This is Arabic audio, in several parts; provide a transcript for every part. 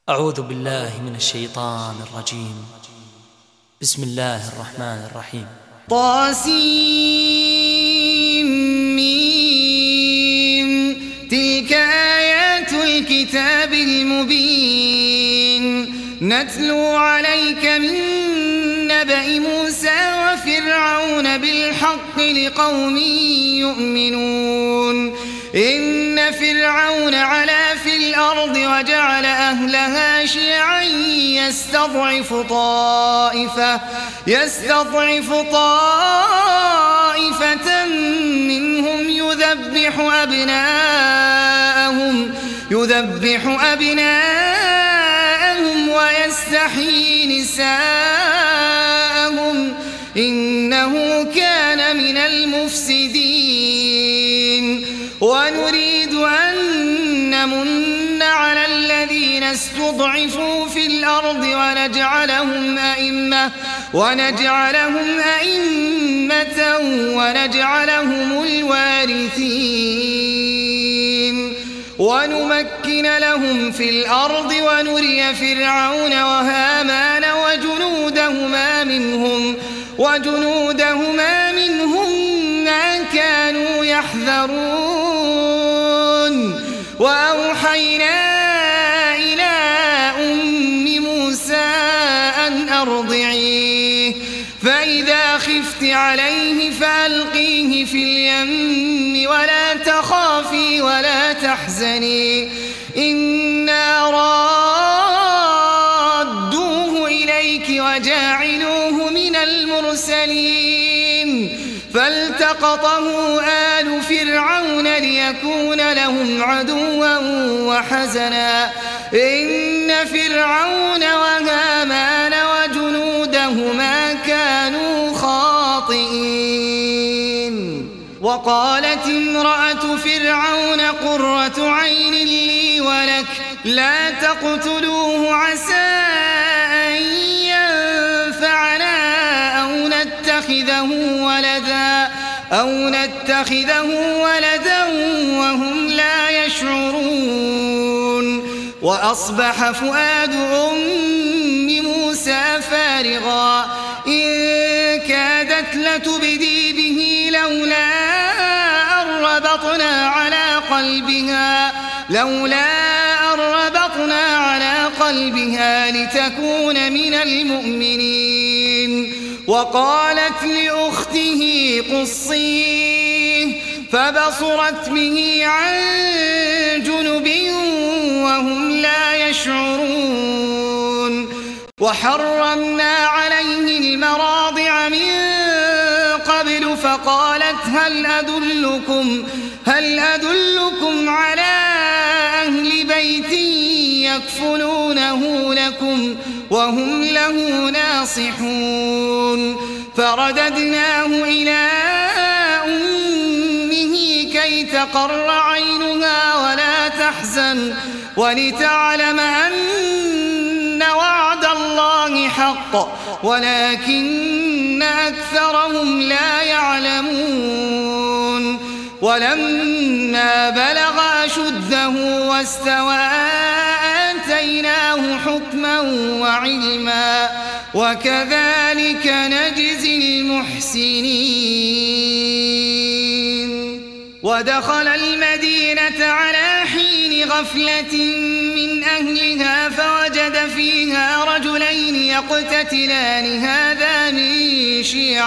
أعوذ بالله من الشيطان الرجيم. بسم الله الرحمن الرحيم. طاسيم تلك آيات الكتاب المبين نتلو عليك من نبأ موسى وفرعون بالحق لقوم يؤمنون. إن فرعون علا في الأرض وجعل أهلها شيعا يستضعف طائفة منهم يذبح أبناءهم ويستحيي نساءهم إنه كان من المفسدين. ونريد أن نمن على الذين استضعفوا في الأرض ونجعلهم أئمة ونجعلهم الوارثين ونمكن لهم في الأرض ونري فرعون وهامان وجنودهما منهم ما كانوا يحذرون. وأوحينا إلى أم موسى أن أرضعيه فإذا خفت عليه فألقيه في اليم ولا تخافي ولا تحزني إنا رادوه إليك وجاعلوه من المرسلين. فالتقطه آل فرعون ليكون لهم عدوا وحزنا إن فرعون وهامان وجنودهما كانوا خاطئين. وقالت امرأة فرعون قرة عين لي ولك لا تقتلوه عسى أن ينفعنا أو نتخذه ولدا وهم لا يشعرون. وأصبح فؤاد أم موسى فارغا إن كادت لتبدي به لولا أن ربطنا على قلبها لتكون من المؤمنين. وقالت لأخته قصيه فبصرت به عن جنب وهم لا يشعرون. وحرمنا عليه المراضع من قبل فقالت هل أدلكم على أهل بيت يكفلونه لكم وهم له ناصحون. فرددناه إلى أمه كي تقر عينها ولا تحزن ولتعلم أن وعد الله حق ولكن أكثرهم لا يعلمون. ولما بلغ أشده واستوى آتيناه حكما وعلما وكذلك نجزي المحسنين. ودخل المدينة على حين غفلة من أهلها فوجد فيها رجلين يقتتلان هذا من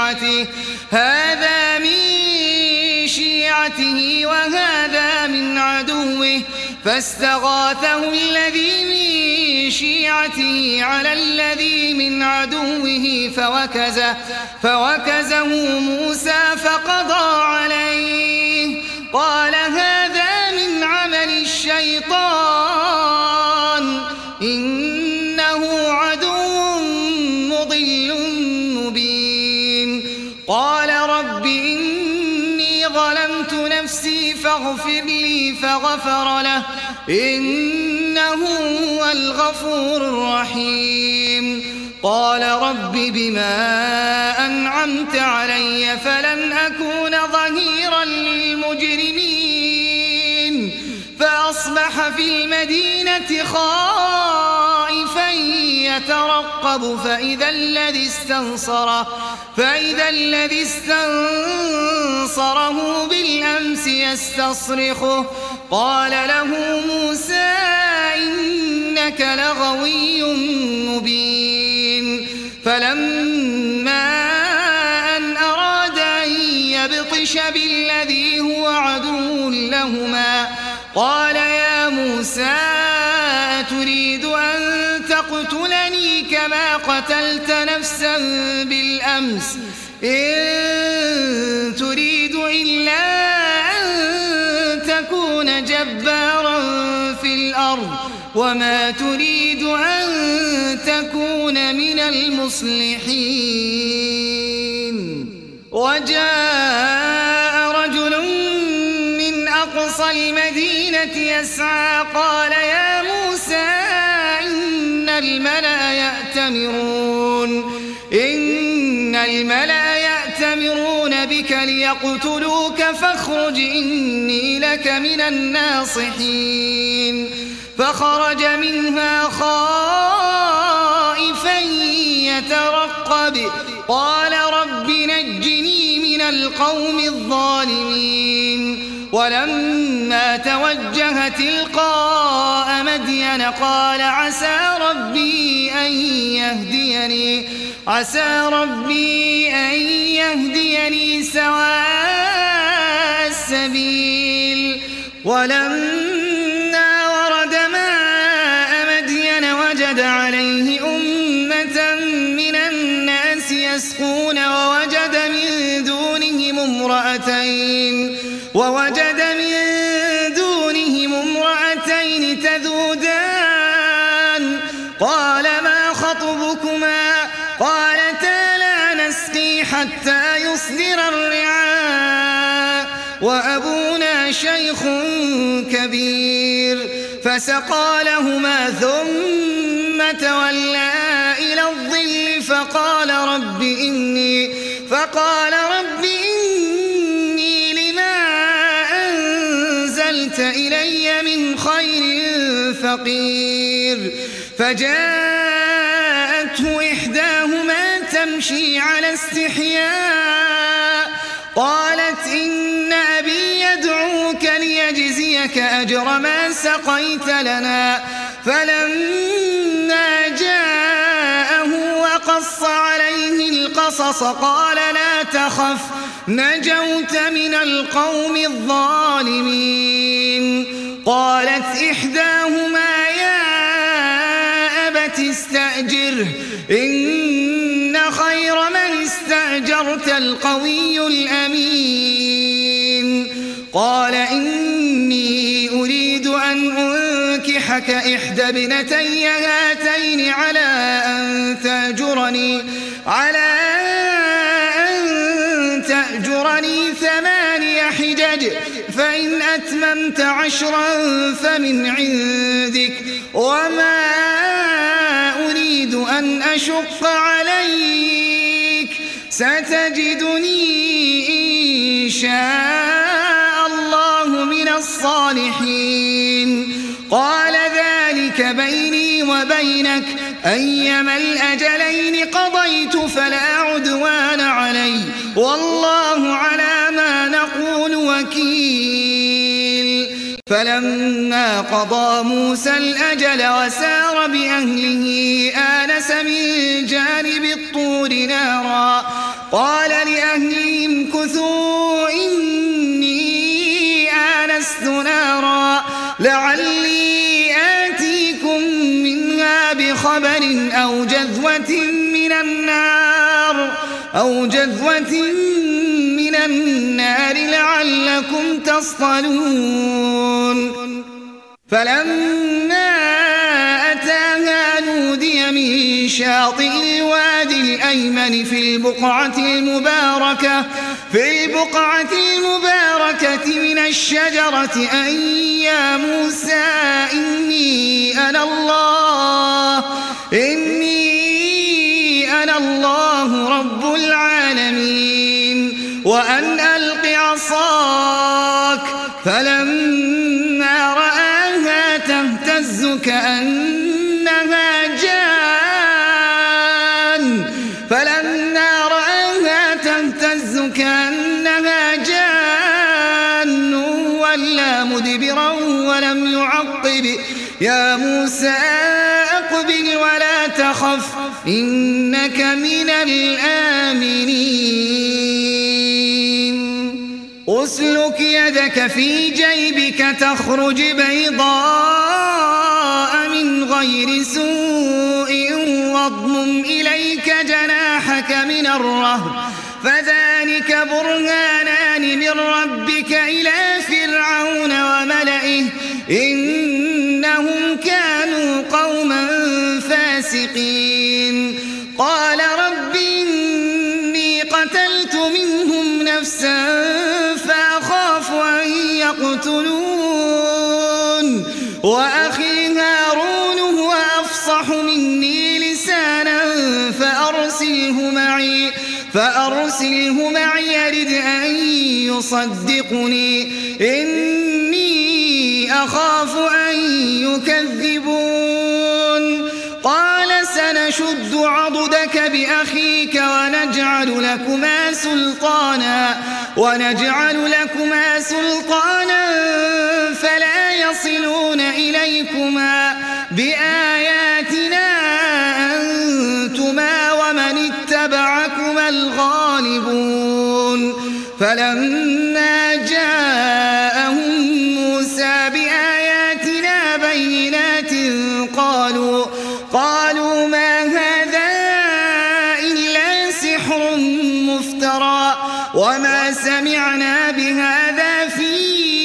شيعته وهذا من عدوه فاستغاثه الذي من شيعته على الذي من عدوه فوكزه موسى فقضى عليه قال هذا من عمل الشيطان إنه عدو مضل مبين. قال رب إني ظلمت نفسي فاغفر لي فغفر له إنه هو الغفور الرحيم. قال رب بما أنعمت علي فلن أكون ظهيرا للمجرمين. فأصبح في المدينة خائفا يترقب فإذا الذي استنصره بالأمس يستصرخه قال له موسى إنك لغوي مبين فلما أن أراد أن يبطش بالذي هو عدو لهما قال يا موسى أتريد أن تقتلني كما قتلت نفسا بالأمس إن تريد إلا أن تكون جبارا في الأرض وما تريد أن تكون من المصلحين وجاء رجل من أقصى المدينة يسعى قال يا موسى إن الملأ يأتمرون بك ليقتلوك فاخرج إني لك من الناصحين فخرج منها خائفا يترقب قال رب نجني من القوم الظالمين ولما توجه تلقاء مدين قال عسى ربي أن يهديني سواء السبيل ولما ورد ماء مدين وجد عليه أمة من الناس يسقون ووجد من دونهم امرأتين تذودان قال ما خطبكما قالتا لا نسقي حتى يصدر الرعاء وأبونا شيخ كبير فسقى لهما ثم تولى إلى الظل فقال رب إني لما أنزلت إلي من خير فقير فجاءته إحداهما تمشي على استحياء قالت إن أبي يدعوك ليجزيك أجر ما سقيت لنا فلما جاءه وقص عليه القصص قال لا تخف نجوت من القوم الظالمين قالت إحداهما يا أبت استأجره إن خير من استأجرت القوي الأمين قال إني أريد أن أنكحك إحدى ابنتي هاتين على أن تأجرني 8 حجج فإن أتممت 10 فمن عندك وما أريد أن أشق عليك ستجدني إن شاء الله من الصالحين قال ذلك بيني وبينك أيما الأجلين قضيت فلا عدوان علي والله على ما نقول وكيل فلما قضى موسى الأجل وسار بأهله آنس من جانب الطور نارا قال لأهلهم كثوا إني آنست نارا لعلي آتيكم منها بخبر أو جذوة من النار لعلكم تصطلون فلما أتاها نودي من شاطئ الوادي الأيمن في البقعة المباركة من الشجرة أن يا موسى إني أنا الله رب العالمين وأن ألق عصاك فلما رآها تهتز كأنها جان يا موسى أقبل ولا تخف إنك من الآمنين أسلك يدك في جيبك تخرج بيضاء من غير سوء واضمم إليك جناحك من الرهب فذلك برهانان من ربك إلى فرعون وملئه إنهم كانوا قوما فاسقين قال رب إني قتلت منهم نفسا فأخاف أن يقتلون وأخي هارون هو أفصح مني لسانا فأرسله معي يرد أن يصدقني إني أخاف أن يكذبون قال سنشد عضدك بأخيك ونجعل لكما سلطانا فلا يصلون إليكما بآياتنا أنتما ومن اتبعكما الغالبون فلما جاءهم موسى بآياتنا بينات قالوا ما هذا إلا سحر مفترى وما سمعنا بهذا في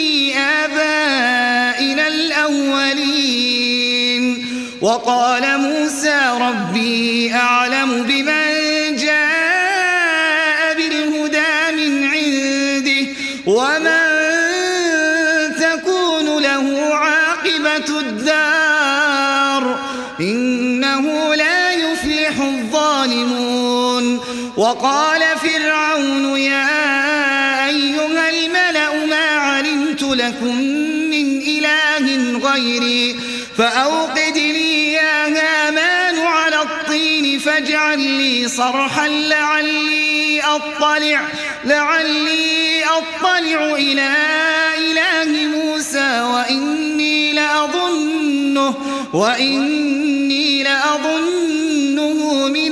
آبائنا الأولين وقال موسى ربي أعلم بمن جاء بالهدى من عنده ومن تكون له عاقبة الدار إنه لا يفلح الظالمون وقال فرعون يا أيها الملأ ما علمت لكم من إله غيري فأوقد لي يا هامان على الطين فاجعل لي صرحا لعلي أطلع إلى إله موسى وإني لأظنه من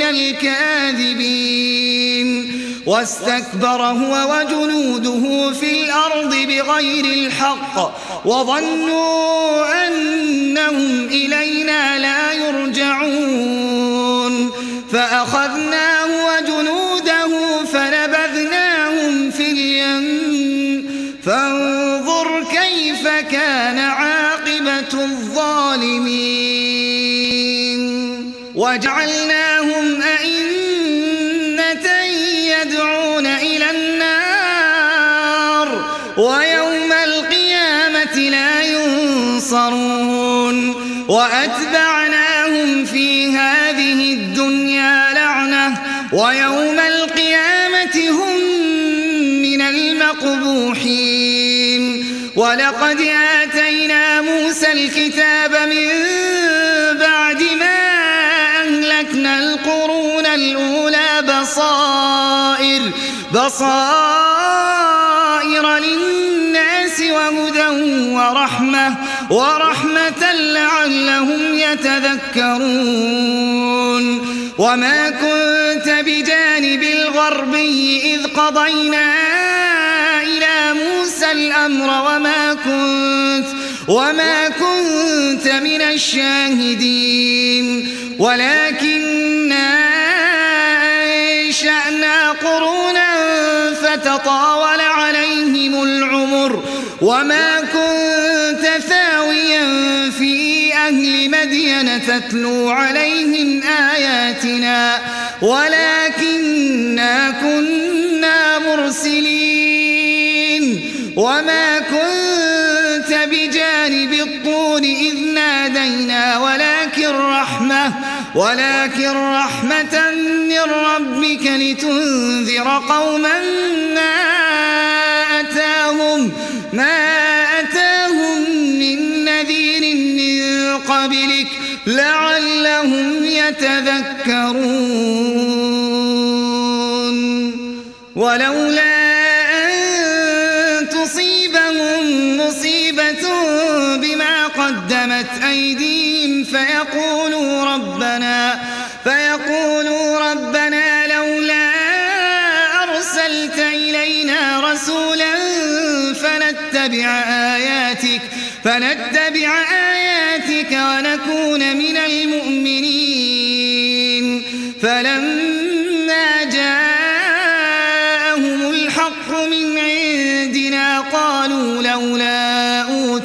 الكاذبين واستكبر هو وجنوده في الأرض بغير الحق وظنوا أنهم إلينا لا يرجعون فأخذناه وجنوده فنبذناهم في اليم فانظر كيف كان عاقبة الظالمين وجعلناهم أئمة يدعون إلى النار ويوم القيامة لا ينصرون وأتبعناهم في هذه الدنيا لعنة ويوم القيامة هم من المقبوحين ولقد آتينا موسى الكتاب من بعد ما أهلكنا القرون الأولى بصائر للناس وهدى ورحمة لعلهم يتذكرون وما كنت بجانب الغربي إذ قضينا إلى موسى الأمر وما كنت من الشاهدين ولكننا أنشأنا قرونا فتطاول عليهم العمر وما كنت ثاويا في أهل مدين تتلو عليهم آياتنا ولكننا كنا مرسلين وما كنت بجانب الطور إذ نادينا ولكن رحمة من ربك لتنذر قوما ما أتاهم من نذير من قبلك لعلهم يتذكرون ولولا أن تصيبهم مصيبة بما قدمت أيديهم فيقولوا ربنا لولا أرسلت إلينا رسولا فنتبع آياتك ونكون من المؤمنين. فلما جاءهم الحق من عندنا قالوا لولا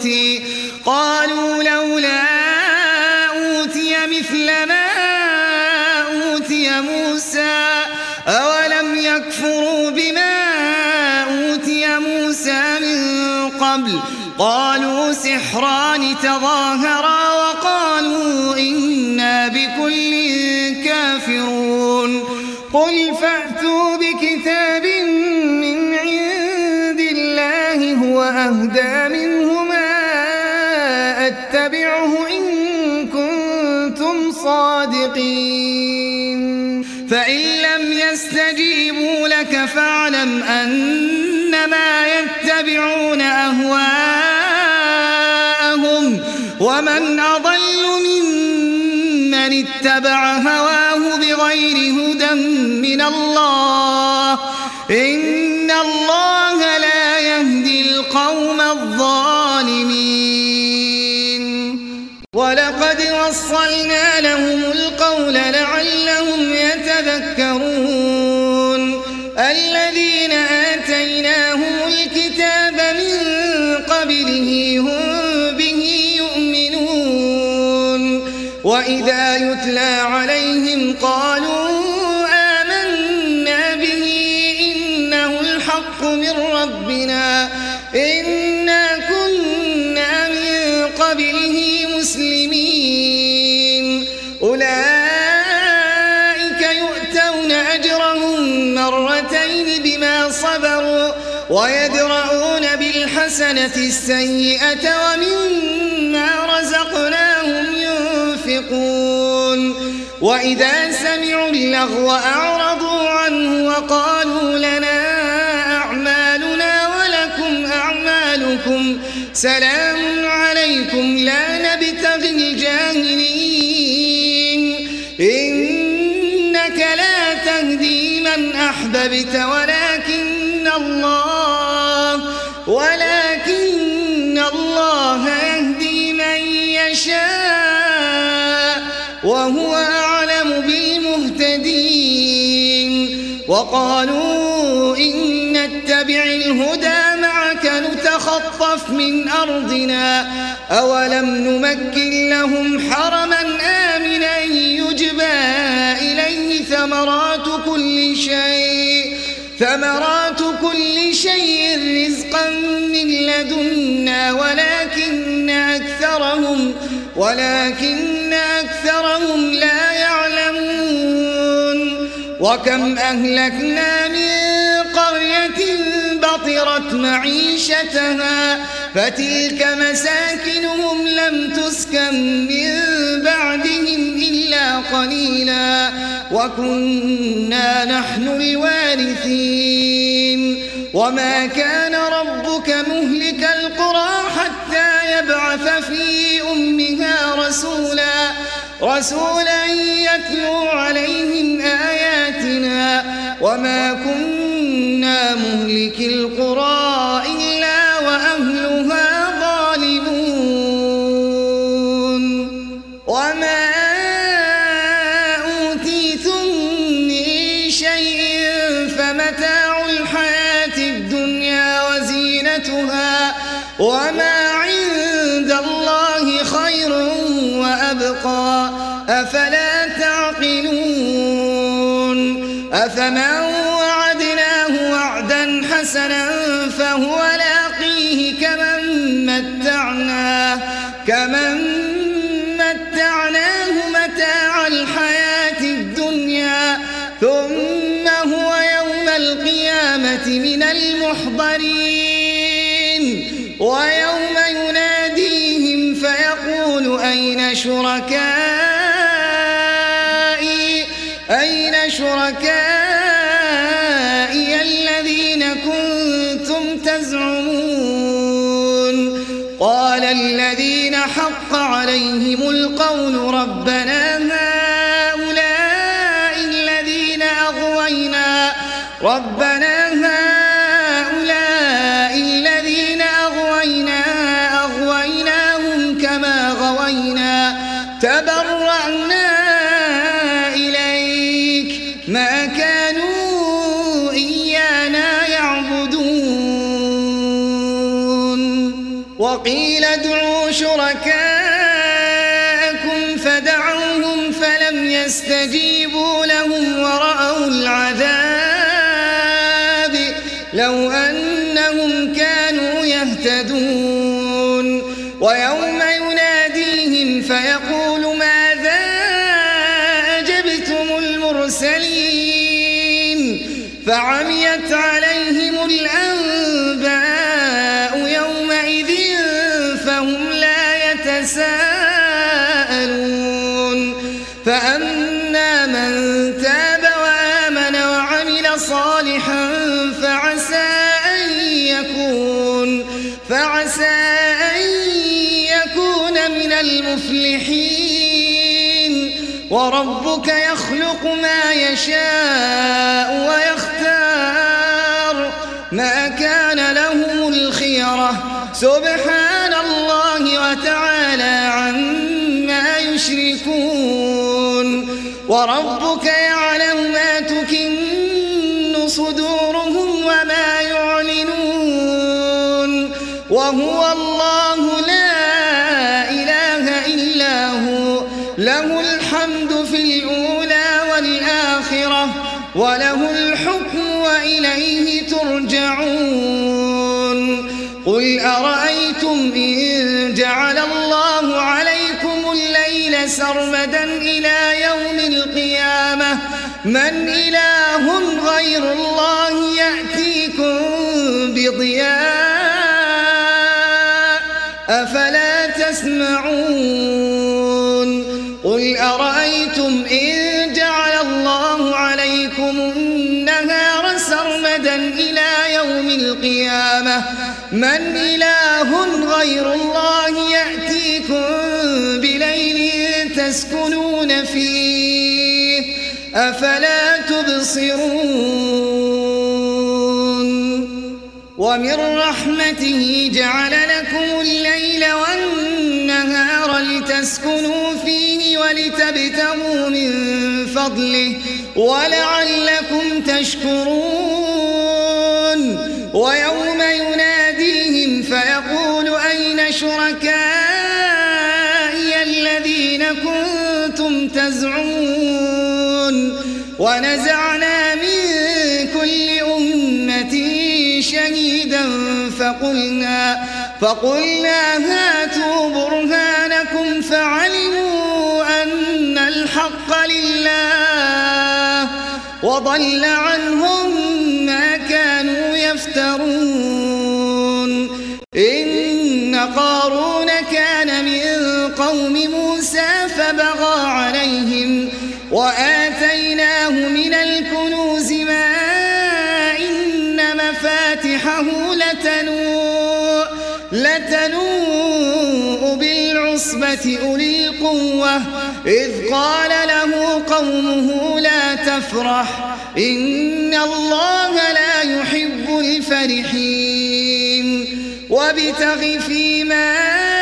أوتي مثل ما أوتي موسى أولم يكفروا بما أوتي موسى من قبل قالوا سحران تظاهرا وقالوا إنا بكل كافرون. قل فأتوا بكتاب من عند الله هو أهدى منهما أتبعه إن كنتم صادقين. فإن لم يستجيبوا لك فاعلم أنما يتبعون أهواءهم ومن أضل ممن اتبع هواه بغير هدى من الله إن الله لا يهدي القوم الظالمين. ولقد وصلنا لهم القول لعلهم يتذكرون. الذين آتيناهم الكتاب من قبله هم به يؤمنون. وإذا يتلى عليهم قالوا آمنا به إنه الحق من ربنا إنا كنا من قبله مسلمين. أولئك يؤتون أجرهم مرتين بما صبروا ويدرؤون بالحسنة السيئة ومما رزقناهم ينفقون. وإذا سمعوا اللغو أعرضوا عنه وقالوا لنا أعمالنا ولكم أعمالكم سلام عليكم لا نبتغي الجاهلين إنك لا تهدي من أحببت ولكن الله يهدي من يشاء وهو أعلم بالمهتدين. وقالوا إن نتبع الهدى معك نتخطف من أرضنا أولم نمكن لهم حرما آمنا يجبى إليه ثمرات كل شيء رزقا من لدنا ولكن أكثرهم لا يعلمون. وكم أهلكنا من قرية بطرت معيشتها فتلك مساكنهم لم تسكن من بعدهم إلا قليلا وكنا نحن الوارثين. وما كان ربك مهلك القرى حتى يبعث في أمها رسولا يتلو عليهم آياتنا وما كنا مهلك القرى إلا وأهلها ظالمون. وما أوتيتم من شيء فمتاع الحياة الدنيا وزينتها وما عند الله خير وأبقى أفلا تعقلون. أفمن وعدناه وعدا حسنا فهو لاقيه كمن متعناه متاع الحياة الدنيا ثم هو يوم القيامة من المحضرين. ويوم يناديهم فيقول أين شركائي الذين كنتم تزعمون قال الذين حق عليهم القول ربنا هؤلاء الذين أغوينا أغويناهم كما غوينا تبرأنا إليك ما كانوا إيانا يعبدون وقيل ادعوا شركاءكم فدعوهم فلم يستجيبوا لهم ورأوا العذاب لو أنهم كانوا يهتدون ويوم يناديهم فيقول ماذا أجبتم المرسلين فعميت عليهم الأنباء يومئذ فهم لا يتساءلون فأما من تاب وآمن وعمل صالحا فعسى أن يكون من المفلحين وربك يخلق ما يشاء ويختار ما كان لهم الخيرة سبحان الله وتعالى عما يشركون وربك يعلم ما تكن صدورهم وما يعلنون وهو الله لا إله إلا هو له الحمد في الأولى والآخرة وله الحكم وإليه ترجعون قل أرأيتم إن جعل الله عليكم الليل سرمدا إلى يوم القيامة من إله غير الله يأتيكم بضياء أفلا تسمعون قل أرأيتم إن جعل الله عليكم النهار سرمدا إلى يوم القيامة من إله غير الله يأتيكم بليل تسكنون فيه أفلا تبصرون ومن رحمته جعل لكم الليل والنهار لتسكنوا فيه ولتبتغوا من فضله ولعلكم تشكرون ويوم يناديهم فيقول أين شركائي الذين كنتم تزعمون ونزعنا من كل أمة شهيدا فقلنا هاتوا برهانكم فعلموا أن الحق لله وضل عنهم ما كانوا يفترون إن قارون كان من قوم موسى فبغى عليهم وآتيناه من الكنوز ما إن مفاتحه لتنوء بالعصبة أولي القوة إذ قال له قومه لا تفرح إن الله لا يحب الفرحين وابتغ فيما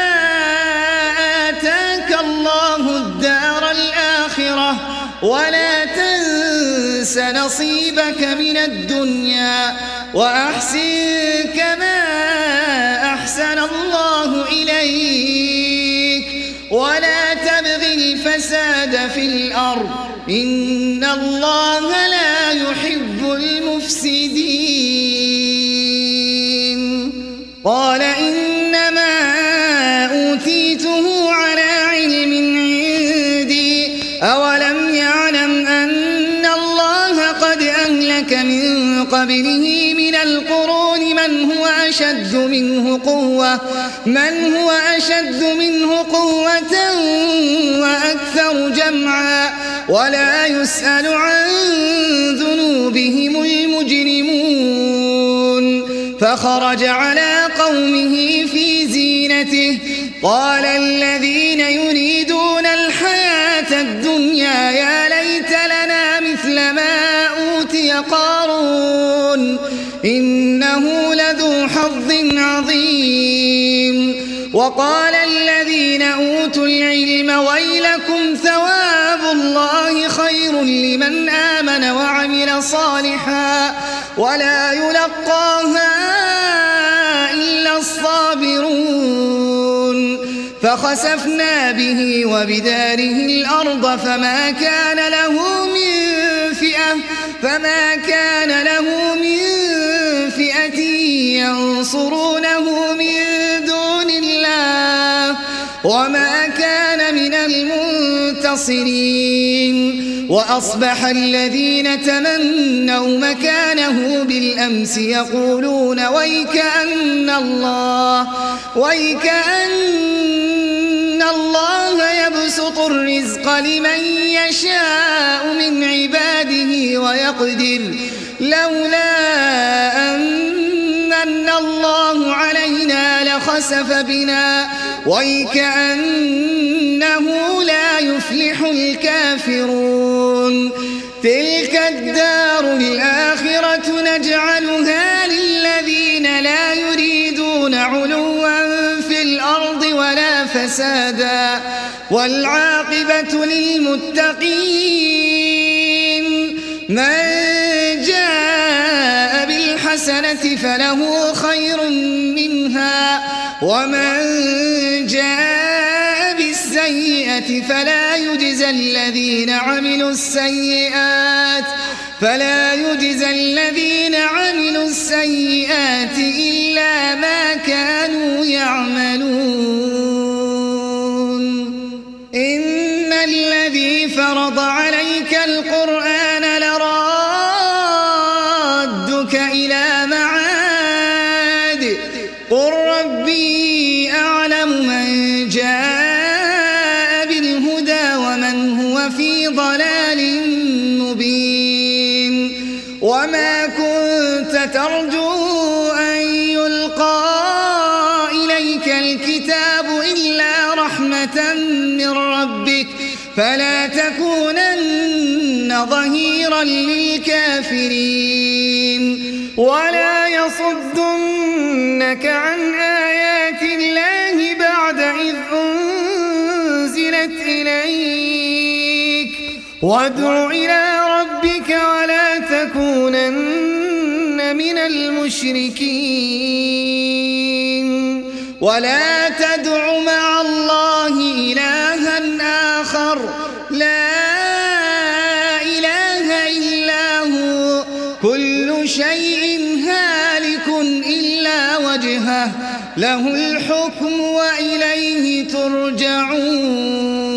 آتاك الله الدار الآخرة ولا تنس نصيبك من الدنيا وأحسن كما أحسن الله إليك ولا تبغ الفساد في الأرض إن الله لا يحب المفسدين قال إنما أوتيته على علم عندي أولم يعلم أن الله قد أهلك من قبله من القرون من هو أشد منه قوة وأكثر جمعا ولا يسأل عن ذنوبهم المجرمون فخرج على قومه في زينته قال الذين يريدون الحياة الدنيا يا ليت لنا مثل ما أوتي قارون إنه لذو حظ عظيم. وقال الذين أوتوا العلم ويلكم ثواب الله خير لمن آمن وعمل صالحا ولا يلقاها إلا الصابرون. فخسفنا به وبداره الأرض فما كان له من فئة ينصرونه من دون الله وما كان من المنتصرين. وأصبح الذين تمنوا مكانه بالأمس يقولون ويكأن الله يبسط الرزق لمن يشاء من عباده ويقدر لولا أن الله علينا لخسف بنا ويكأنه لا يفلح الكافرون. تلك الدار الآخرة نجعلها للذين لا يريدون علوا في الأرض ولا فسادا والعاقبة للمتقين. من جاء بالحسنة فله خير منها ومن جاء بالسيئة فلا يجزى الذين عملوا السيئات إلا ما كانوا يعملون. إن الذي فرض عليك القرآن لرادك إلى معاد قل ربي أعلم من جاء بالهدى ومن هو في ضلال مبين. وما كنت ترجو أن يلقى إليك الكتاب إلا رحمة من ربك فلا تكونن ظهيرا للكافرين. ولا يصدنك عن آيات الله بعد إذ أنزلت إليك وادع إلى ربك ولا تكونن من المشركين. ولا تدع مع الله إلها آخر لا إله إلا هو كل شيء هالك إلا وجهه له الحكم وإليه ترجعون.